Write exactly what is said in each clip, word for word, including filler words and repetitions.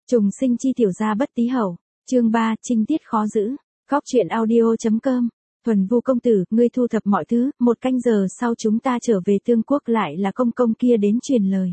Trùng sinh chi tiểu gia bất tí hậu, chương ba, trinh tiết khó giữ. Góc truyện audio.com. Thuần Vu công tử, ngươi thu thập mọi thứ, một canh giờ sau chúng ta trở về Tương Quốc, lại là công công kia đến truyền lời.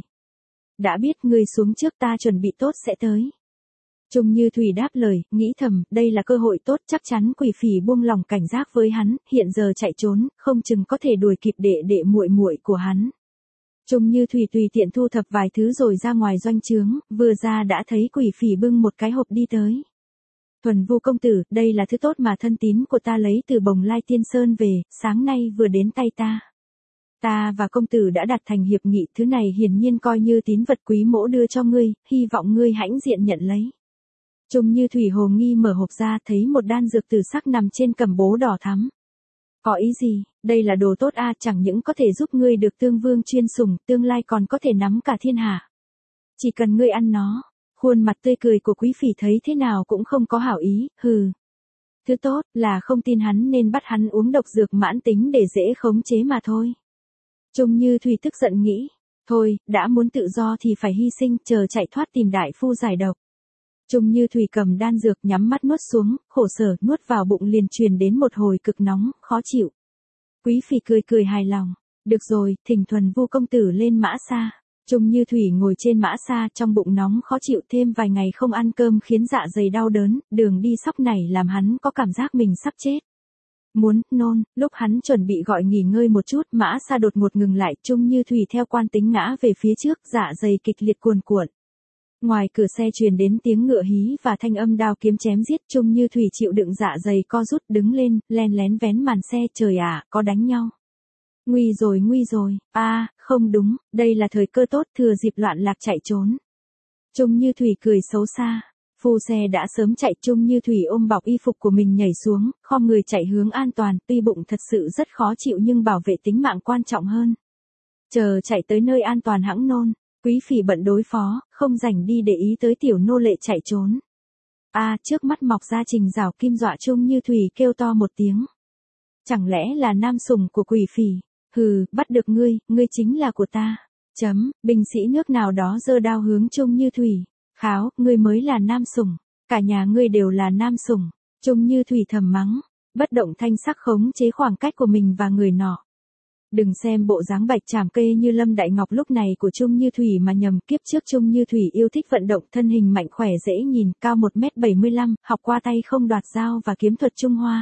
Đã biết ngươi xuống trước, ta chuẩn bị tốt sẽ tới. Trung Như Thủy đáp lời, nghĩ thầm, đây là cơ hội tốt, chắc chắn Quỷ Phỉ buông lòng cảnh giác với hắn, hiện giờ chạy trốn, không chừng có thể đuổi kịp đệ đệ muội muội của hắn. Trung Như Thủy tùy tiện thu thập vài thứ rồi ra ngoài doanh trướng, vừa ra đã thấy Quỷ Phỉ bưng một cái hộp đi tới. Thuần Vu công tử, đây là thứ tốt mà thân tín của ta lấy từ Bồng Lai Tiên Sơn về, sáng nay vừa đến tay ta. Ta và công tử đã đặt thành hiệp nghị, thứ này hiển nhiên coi như tín vật quý mỗ đưa cho ngươi, hy vọng ngươi hãnh diện nhận lấy. Trung Như Thủy hồ nghi mở hộp ra, thấy một đan dược tử sắc nằm trên cẩm bố đỏ thắm. Có ý gì, đây là đồ tốt a, chẳng những có thể giúp ngươi được Tương Vương chuyên sủng, tương lai còn có thể nắm cả thiên hạ. Chỉ cần ngươi ăn nó. Khuôn mặt tươi cười của Quý Phỉ thấy thế nào cũng không có hảo ý, hừ. Thứ tốt là không tin hắn nên bắt hắn uống độc dược mãn tính để dễ khống chế mà thôi. Trung Như Thủy tức giận nghĩ, thôi, đã muốn tự do thì phải hy sinh, chờ chạy thoát tìm đại phu giải độc. Trung Như Thủy cầm đan dược nhắm mắt nuốt xuống, khổ sở nuốt vào bụng liền truyền đến một hồi cực nóng, khó chịu. Quý Phỉ cười cười hài lòng, được rồi, thỉnh Thuần Vu công tử lên mã xa. Trung Như Thủy ngồi trên mã xa, trong bụng nóng khó chịu, thêm vài ngày không ăn cơm khiến dạ dày đau đớn, đường đi sóc này làm hắn có cảm giác mình sắp chết. Muốn nôn, lúc hắn chuẩn bị gọi nghỉ ngơi một chút, mã xa đột ngột ngừng lại, Trung Như Thủy theo quan tính ngã về phía trước, dạ dày kịch liệt cuồn cuộn. Ngoài cửa xe truyền đến tiếng ngựa hí và thanh âm đao kiếm chém giết, Trung Như Thủy chịu đựng dạ dày co rút đứng lên, len lén vén màn xe, trời ạ, có đánh nhau. Nguy rồi nguy rồi, a à, không đúng, đây là thời cơ tốt, thừa dịp loạn lạc chạy trốn. Trung Như Thủy cười xấu xa, phu xe đã sớm chạy. Trung Như Thủy ôm bọc y phục của mình nhảy xuống, khom người chạy hướng an toàn, tuy bụng thật sự rất khó chịu nhưng bảo vệ tính mạng quan trọng hơn. Chờ chạy tới nơi an toàn hẵng nôn, Quý Phỉ bận đối phó, không rảnh đi để ý tới tiểu nô lệ chạy trốn. A à, trước mắt mọc ra Trình Giảo Kim dọa Trung Như Thủy kêu to một tiếng. Chẳng lẽ là nam sủng của Quỷ Phỉ? Hừ, bắt được ngươi, ngươi chính là của ta. Chấm, binh sĩ nước nào đó giơ đao hướng Trung Như Thủy. Kháo, ngươi mới là nam sủng. Cả nhà ngươi đều là nam sủng. Trung Như Thủy thầm mắng. Bất động thanh sắc khống chế khoảng cách của mình và người nọ. Đừng xem bộ dáng bạch tràm kê như Lâm Đại Ngọc lúc này của Trung Như Thủy mà nhầm, kiếp trước Trung Như Thủy yêu thích vận động, thân hình mạnh khỏe dễ nhìn, cao một mét bảy mươi lăm, học qua tay không đoạt dao và kiếm thuật Trung Hoa.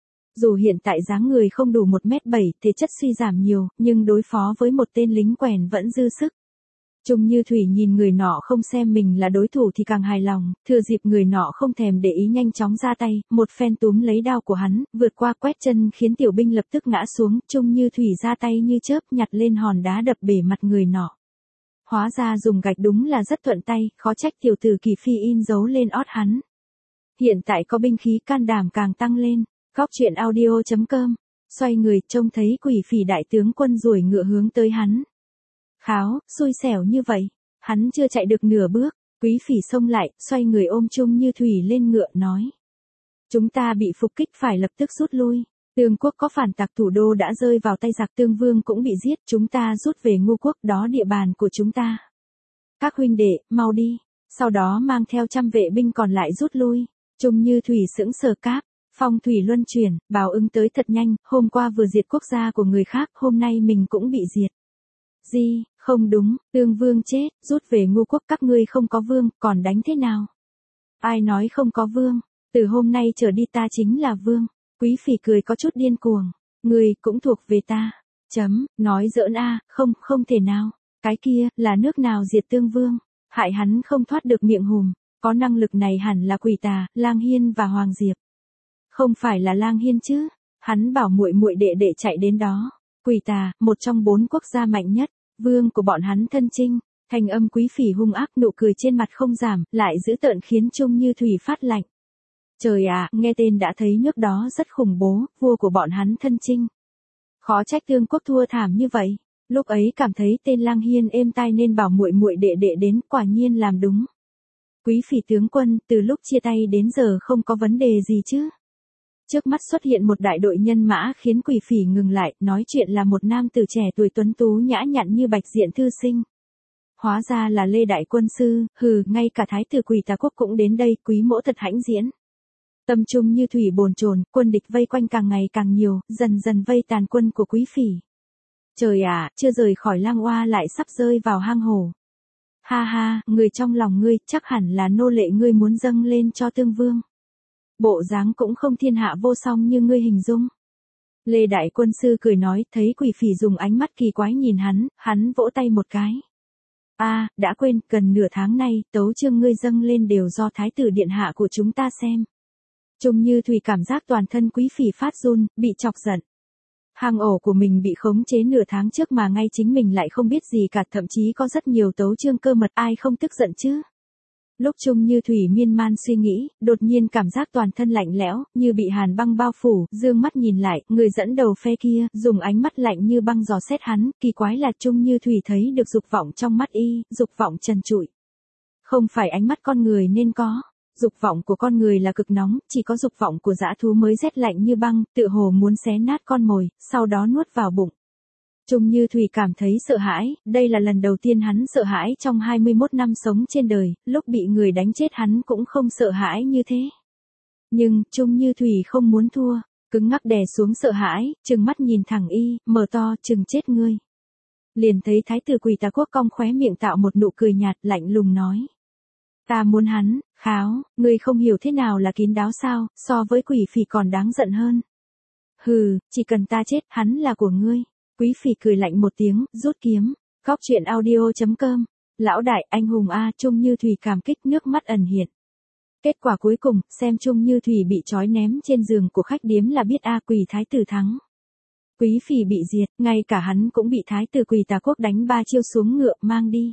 Dù hiện tại dáng người không đủ một mét bảy, thể chất suy giảm nhiều, nhưng đối phó với một tên lính quèn vẫn dư sức. Trung Như Thủy nhìn người nọ không xem mình là đối thủ thì càng hài lòng, thừa dịp người nọ không thèm để ý nhanh chóng ra tay, một phen túm lấy đao của hắn, vượt qua quét chân khiến tiểu binh lập tức ngã xuống, Trung Như Thủy ra tay như chớp nhặt lên hòn đá đập bể mặt người nọ. Hóa ra dùng gạch đúng là rất thuận tay, khó trách tiểu tử Kỳ Phi in dấu lên ót hắn. Hiện tại có binh khí can đảm càng tăng lên. Góc truyện audio.com. Xoay người trông thấy Quỷ Phỉ đại tướng quân ruổi ngựa hướng tới hắn. Kháo, xui xẻo như vậy. Hắn chưa chạy được nửa bước, Quý Phỉ xông lại, xoay người ôm Trung Như Thủy lên ngựa nói. Chúng ta bị phục kích phải lập tức rút lui. Tương Quốc có phản tặc, thủ đô đã rơi vào tay giặc, Tương Vương cũng bị giết, chúng ta rút về Ngô Quốc, đó địa bàn của chúng ta. Các huynh đệ, mau đi. Sau đó mang theo trăm vệ binh còn lại rút lui. Trung Như Thủy sững sờ cáp. Phong thủy luân chuyển, báo ứng tới thật nhanh, hôm qua vừa diệt quốc gia của người khác, hôm nay mình cũng bị diệt. Gì, không đúng, Tương Vương chết, rút về Ngô Quốc, các ngươi không có vương, còn đánh thế nào? Ai nói không có vương, từ hôm nay trở đi ta chính là vương. Quý Phỉ cười có chút điên cuồng, ngươi cũng thuộc về ta. Chấm, nói giỡn a, không, không thể nào. Cái kia, là nước nào diệt Tương Vương? Hại hắn không thoát được miệng hùm, có năng lực này hẳn là Quỷ Tà, Lang Hiên và Hoàng Diệp. Không phải là Lang Hiên chứ? Hắn bảo muội muội đệ đệ chạy đến đó. Quỷ Tà, một trong bốn quốc gia mạnh nhất, vương của bọn hắn thân chinh. Thanh âm Quý Phỉ hung ác, nụ cười trên mặt không giảm, lại dữ tợn khiến Trung Như Thủy phát lạnh. Trời ạ, nghe tên đã thấy nước đó rất khủng bố, vua của bọn hắn thân chinh. Khó trách Tương Quốc thua thảm như vậy. Lúc ấy cảm thấy tên Lang Hiên êm tai nên bảo muội muội đệ đệ đến, quả nhiên làm đúng. Quý Phỉ tướng quân, từ lúc chia tay đến giờ không có vấn đề gì chứ? Trước mắt xuất hiện một đại đội nhân mã khiến Quỷ Phỉ ngừng lại, nói chuyện là một nam tử trẻ tuổi tuấn tú nhã nhặn như bạch diện thư sinh. hóa ra là Lê Đại Quân Sư, hừ, ngay cả thái tử Quỳ Tà Quốc cũng đến đây, quý mỗ thật hãnh diễn. Tâm trung như thủy bồn chồn, quân địch vây quanh càng ngày càng nhiều, dần dần vây tàn quân của quý phỉ. Trời ạ, chưa rời khỏi Lang Oa lại sắp rơi vào hang hổ. Ha ha, người trong lòng ngươi, chắc hẳn là nô lệ ngươi muốn dâng lên cho tương vương. Bộ dáng cũng không thiên hạ vô song như ngươi hình dung. Lê Đại Quân Sư cười nói, thấy quỷ phỉ dùng ánh mắt kỳ quái nhìn hắn, hắn vỗ tay một cái. A, à, đã quên, gần nửa tháng nay, tấu chương ngươi dâng lên đều do thái tử điện hạ của chúng ta xem. Trung Như Thủy cảm giác toàn thân quý phỉ phát run, bị chọc giận. Hang ổ của mình bị khống chế nửa tháng trước mà ngay chính mình lại không biết gì cả, thậm chí có rất nhiều tấu chương cơ mật, ai không tức giận chứ. Lúc Trung Như Thủy miên man suy nghĩ, đột nhiên cảm giác toàn thân lạnh lẽo, như bị hàn băng bao phủ, dương mắt nhìn lại, người dẫn đầu phe kia, dùng ánh mắt lạnh như băng dò xét hắn, kỳ quái là Trung Như Thủy thấy được dục vọng trong mắt y, dục vọng trần trụi. Không phải ánh mắt con người nên có. Dục vọng của con người là cực nóng, chỉ có dục vọng của dã thú mới rét lạnh như băng, tựa hồ muốn xé nát con mồi, sau đó nuốt vào bụng. Trung Như Thủy cảm thấy sợ hãi, đây là lần đầu tiên hắn sợ hãi trong hai mươi mốt năm sống trên đời, lúc bị người đánh chết hắn cũng không sợ hãi như thế. Nhưng, Trung Như Thủy không muốn thua, cứng ngắc đè xuống sợ hãi, trừng mắt nhìn thẳng y, mở to, trừng chết ngươi. Liền thấy thái tử Quỳ Tà Quốc cong khóe miệng tạo một nụ cười nhạt, lạnh lùng nói. Ta muốn hắn, kháo, ngươi không hiểu thế nào là kín đáo sao, so với quỷ phỉ còn đáng giận hơn. Hừ, chỉ cần ta chết, hắn là của ngươi. Quý phỉ cười lạnh một tiếng, rút kiếm. Góc truyện audio chấm com. Lão đại, anh hùng A, Trung Như Thủy cảm kích, nước mắt ẩn hiện. Kết quả cuối cùng, xem Trung Như Thủy bị trói ném trên giường của khách điếm là biết A Quỳ thái tử thắng. Quý phỉ bị diệt, ngay cả hắn cũng bị thái tử Quỳ Tà Quốc đánh ba chiêu xuống ngựa mang đi.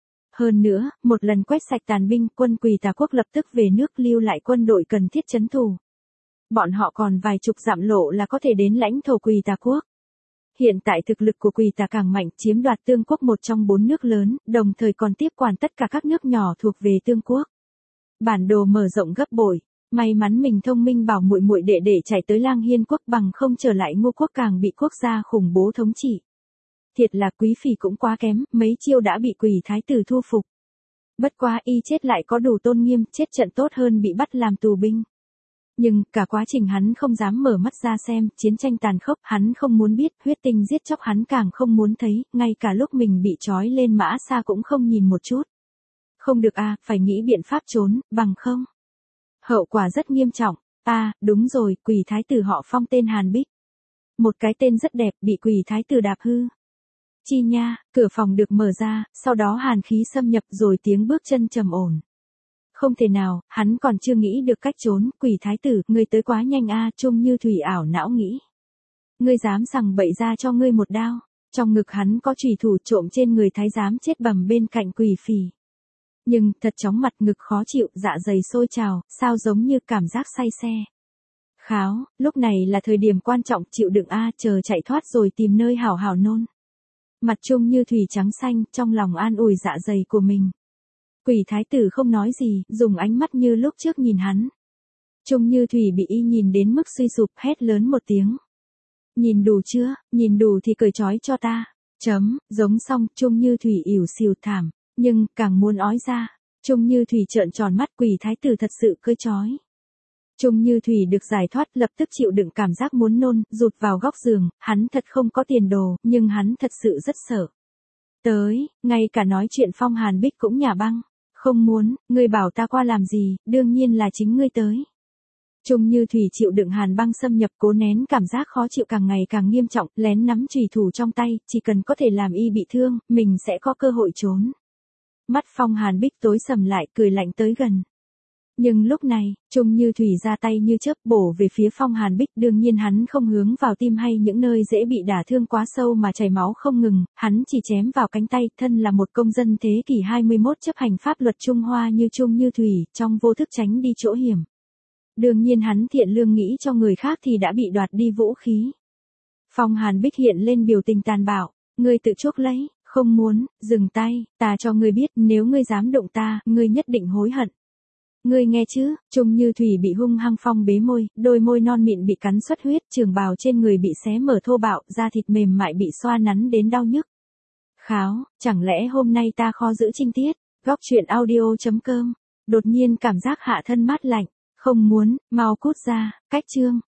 Hơn nữa, một lần quét sạch tàn binh, quân Quỳ Tà Quốc lập tức về nước lưu lại quân đội cần thiết trấn thủ. Bọn họ còn vài chục dặm lộ là có thể đến lãnh thổ Quỳ Tà Quốc. Hiện tại thực lực của Quỳ Tà càng mạnh, chiếm đoạt Tương Quốc một trong bốn nước lớn, đồng thời còn tiếp quản tất cả các nước nhỏ thuộc về Tương Quốc. Bản đồ mở rộng gấp bội, may mắn mình thông minh bảo muội muội đệ để chạy tới Lang Hiên Quốc, bằng không trở lại Ngô Quốc càng bị quốc gia khủng bố thống trị. Thiệt là quý phỉ cũng quá kém, mấy chiêu đã bị Quỳ thái tử thu phục. Bất quá y chết lại có đủ tôn nghiêm, chết trận tốt hơn bị bắt làm tù binh. Nhưng, cả quá trình hắn không dám mở mắt ra xem, chiến tranh tàn khốc, hắn không muốn biết, huyết tinh giết chóc hắn càng không muốn thấy, ngay cả lúc mình bị trói lên mã xa cũng không nhìn một chút. Không được a, phải nghĩ biện pháp trốn, bằng không. Hậu quả rất nghiêm trọng. A, à, đúng rồi, Quỳ thái tử họ Phong tên Hàn Bích. Một cái tên rất đẹp, bị Quỳ thái tử đạp hư. Chi nha, cửa phòng được mở ra, sau đó hàn khí xâm nhập rồi tiếng bước chân trầm ổn. Không thể nào, hắn còn chưa nghĩ được cách trốn, Quỳ thái tử, ngươi tới quá nhanh a, Trung Như Thủy ảo não nghĩ. Ngươi dám sằng bậy ra cho ngươi một đao, trong ngực hắn có chùy thủ trộm trên người thái giám chết bầm bên cạnh Quỳ phỉ. Nhưng, thật chóng mặt ngực khó chịu, dạ dày sôi trào, sao giống như cảm giác say xe. Kháo, lúc này là thời điểm quan trọng, chịu đựng a, chờ chạy thoát rồi tìm nơi hảo hảo nôn. Mặt Trung Như Thủy trắng xanh, trong lòng an ủi dạ dày của mình. Quỳ thái tử không nói gì, dùng ánh mắt như lúc trước nhìn hắn. Trung Như Thủy bị y nhìn đến mức suy sụp, hét lớn một tiếng. Nhìn đủ chưa, nhìn đủ thì cởi trói cho ta. Chấm, giống xong, Trung Như Thủy ỉu xìu thảm, nhưng, càng muốn ói ra. Trung Như Thủy trợn tròn mắt, Quỳ thái tử thật sự cởi trói. Trung Như Thủy được giải thoát, lập tức chịu đựng cảm giác muốn nôn, rụt vào góc giường, hắn thật không có tiền đồ, nhưng hắn thật sự rất sợ. Tới, ngay cả nói chuyện Phong Hàn Bích cũng nhả băng. Không muốn, ngươi bảo ta qua làm gì, đương nhiên là chính ngươi tới. Trung Như Thủy chịu đựng hàn băng xâm nhập, cố nén cảm giác khó chịu càng ngày càng nghiêm trọng, lén nắm chùy thủ trong tay, chỉ cần có thể làm y bị thương, mình sẽ có cơ hội trốn. Mắt Phong Hàn Bích tối sầm lại, cười lạnh tới gần. Nhưng lúc này, Trung Như Thủy ra tay như chớp bổ về phía Phong Hàn Bích, đương nhiên hắn không hướng vào tim hay những nơi dễ bị đả thương quá sâu mà chảy máu không ngừng, hắn chỉ chém vào cánh tay, thân là một công dân thế kỷ hai mươi mốt chấp hành pháp luật Trung Hoa như Trung Như Thủy, trong vô thức tránh đi chỗ hiểm. Đương nhiên hắn thiện lương nghĩ cho người khác thì đã bị đoạt đi vũ khí. Phong Hàn Bích hiện lên biểu tình tàn bạo, ngươi tự chuốc lấy, không muốn, dừng tay, ta cho ngươi biết, nếu ngươi dám động ta, ngươi nhất định hối hận. Ngươi nghe chứ, Trung Như Thủy bị hung hăng phong bế môi, đôi môi non mịn bị cắn xuất huyết, trường bào trên người bị xé mở thô bạo, da thịt mềm mại bị xoa nắn đến đau nhức. Kháo, chẳng lẽ hôm nay ta khó giữ trinh tiết, góc chuyện audio.com, đột nhiên cảm giác hạ thân mát lạnh, không muốn, mau cút ra, cách chương.